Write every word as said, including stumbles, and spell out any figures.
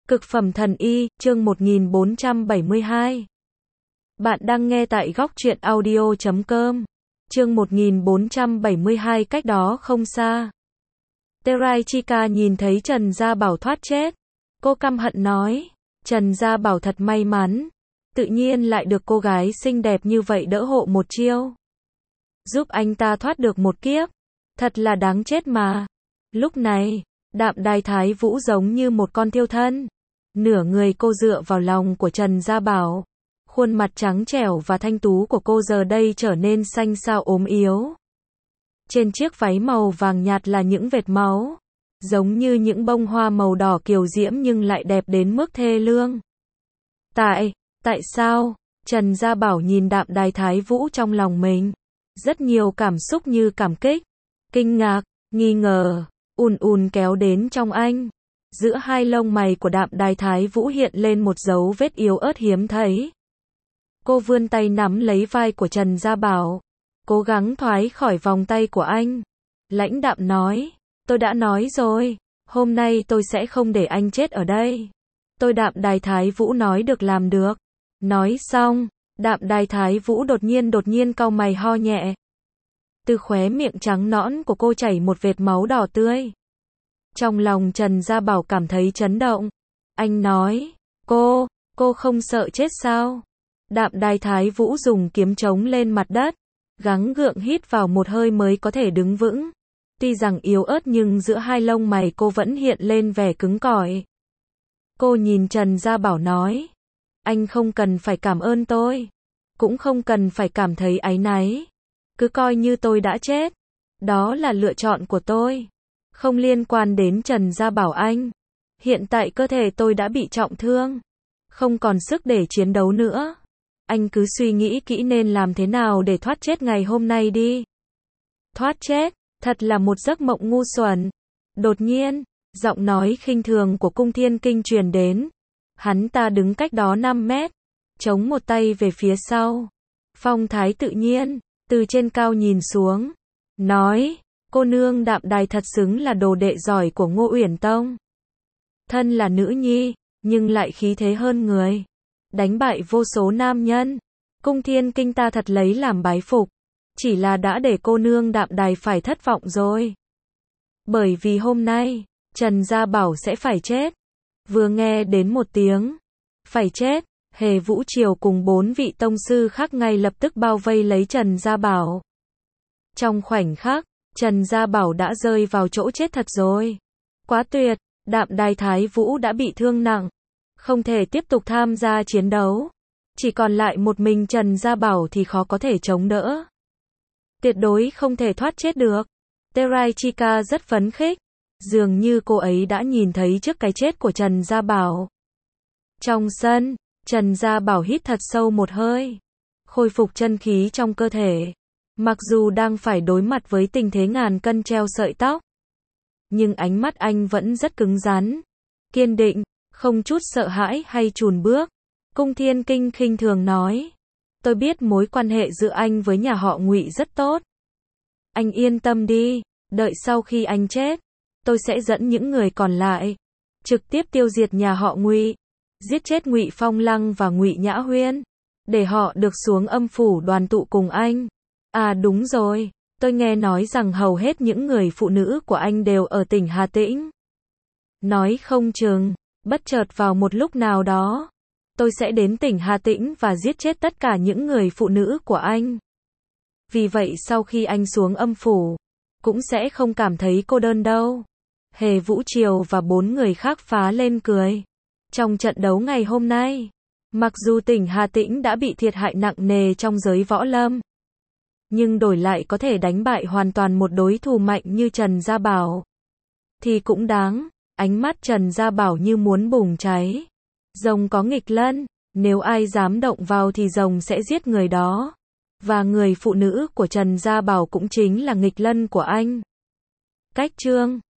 Cực phẩm thần y, chương một nghìn bốn trăm bảy mươi hai. Bạn đang nghe tại góc truyện audio chấm com. Chương một nghìn bốn trăm bảy mươi hai. Cách đó không xa. Teraichika nhìn thấy Trần Gia Bảo thoát chết. Cô căm hận nói. Trần Gia Bảo thật may mắn. Tự nhiên lại được cô gái xinh đẹp như vậy đỡ hộ một chiêu. Giúp anh ta thoát được một kiếp. Thật là đáng chết mà. Lúc này, Đạm Đài Thái Vũ giống như một con thiêu thân. Nửa người cô dựa vào lòng của Trần Gia Bảo. Khuôn mặt trắng trẻo và thanh tú của cô giờ đây trở nên xanh xao ốm yếu. Trên chiếc váy màu vàng nhạt là những vệt máu. Giống như những bông hoa màu đỏ kiều diễm nhưng lại đẹp đến mức thê lương. Tại, tại sao? Trần Gia Bảo nhìn Đạm Đài Thái Vũ trong lòng mình. Rất nhiều cảm xúc như cảm kích, kinh ngạc, nghi ngờ, ùn ùn kéo đến trong anh. Giữa hai lông mày của Đạm Đài Thái Vũ hiện lên một dấu vết yếu ớt hiếm thấy. Cô vươn tay nắm lấy vai của Trần Gia Bảo, cố gắng thoái khỏi vòng tay của anh. Lãnh đạm nói, tôi đã nói rồi, hôm nay tôi sẽ không để anh chết ở đây. Tôi Đạm Đài Thái Vũ nói được làm được. Nói xong, Đạm Đài Thái Vũ đột nhiên đột nhiên cau mày ho nhẹ. Từ khóe miệng trắng nõn của cô chảy một vệt máu đỏ tươi. Trong lòng Trần Gia Bảo cảm thấy chấn động. Anh nói, cô, cô không sợ chết sao? Đạm Đài Thái Vũ dùng kiếm chống lên mặt đất, gắng gượng hít vào một hơi mới có thể đứng vững. Tuy rằng yếu ớt nhưng giữa hai lông mày cô vẫn hiện lên vẻ cứng cỏi. Cô nhìn Trần Gia Bảo nói, anh không cần phải cảm ơn tôi, cũng không cần phải cảm thấy áy náy. Cứ coi như tôi đã chết. Đó là lựa chọn của tôi. Không liên quan đến Trần Gia Bảo anh. Hiện tại cơ thể tôi đã bị trọng thương. Không còn sức để chiến đấu nữa. Anh cứ suy nghĩ kỹ nên làm thế nào để thoát chết ngày hôm nay đi. Thoát chết, thật là một giấc mộng ngu xuẩn. Đột nhiên, giọng nói khinh thường của Cung Thiên Kinh truyền đến. Hắn ta đứng cách đó năm mét. Chống một tay về phía sau. Phong thái tự nhiên, từ trên cao nhìn xuống. Nói, cô nương Đạm Đài thật xứng là đồ đệ giỏi của Ngô Uyển Tông. Thân là nữ nhi, nhưng lại khí thế hơn người. Đánh bại vô số nam nhân. Cung Thiên Kinh ta thật lấy làm bái phục. Chỉ là đã để cô nương Đạm Đài phải thất vọng rồi. Bởi vì hôm nay, Trần Gia Bảo sẽ phải chết. Vừa nghe đến một tiếng phải chết, Hề Vũ Triều cùng bốn vị tông sư khác ngay lập tức bao vây lấy Trần Gia Bảo. Trong khoảnh khắc, Trần Gia Bảo đã rơi vào chỗ chết thật rồi. Quá tuyệt, Đạm Đài Thái Vũ đã bị thương nặng, không thể tiếp tục tham gia chiến đấu. Chỉ còn lại một mình Trần Gia Bảo thì khó có thể chống đỡ. Tuyệt đối không thể thoát chết được. Teraichika rất phấn khích. Dường như cô ấy đã nhìn thấy trước cái chết của Trần Gia Bảo. Trong sân, Trần Gia Bảo hít thật sâu một hơi. Khôi phục chân khí trong cơ thể. Mặc dù đang phải đối mặt với tình thế ngàn cân treo sợi tóc. Nhưng ánh mắt anh vẫn rất cứng rắn. Kiên định, không chút sợ hãi hay chùn bước. Cung Thiên Kinh khinh thường nói. Tôi biết mối quan hệ giữa anh với nhà họ Ngụy rất tốt. Anh yên tâm đi, đợi sau khi anh chết. Tôi sẽ dẫn những người còn lại. Trực tiếp tiêu diệt nhà họ Ngụy. Giết chết Ngụy Phong Lăng và Ngụy Nhã Huyên. Để họ được xuống âm phủ đoàn tụ cùng anh. À đúng rồi, tôi nghe nói rằng hầu hết những người phụ nữ của anh đều ở tỉnh Hà Tĩnh. Nói không chừng, bất chợt vào một lúc nào đó, tôi sẽ đến tỉnh Hà Tĩnh và giết chết tất cả những người phụ nữ của anh. Vì vậy sau khi anh xuống âm phủ, cũng sẽ không cảm thấy cô đơn đâu. Hề Vũ Triều và bốn người khác phá lên cười. Trong trận đấu ngày hôm nay, mặc dù tỉnh Hà Tĩnh đã bị thiệt hại nặng nề trong giới võ lâm, nhưng đổi lại có thể đánh bại hoàn toàn một đối thủ mạnh như Trần Gia Bảo. Thì cũng đáng, ánh mắt Trần Gia Bảo như muốn bùng cháy. Rồng có nghịch lân, nếu ai dám động vào thì rồng sẽ giết người đó. Và người phụ nữ của Trần Gia Bảo cũng chính là nghịch lân của anh. Cách chương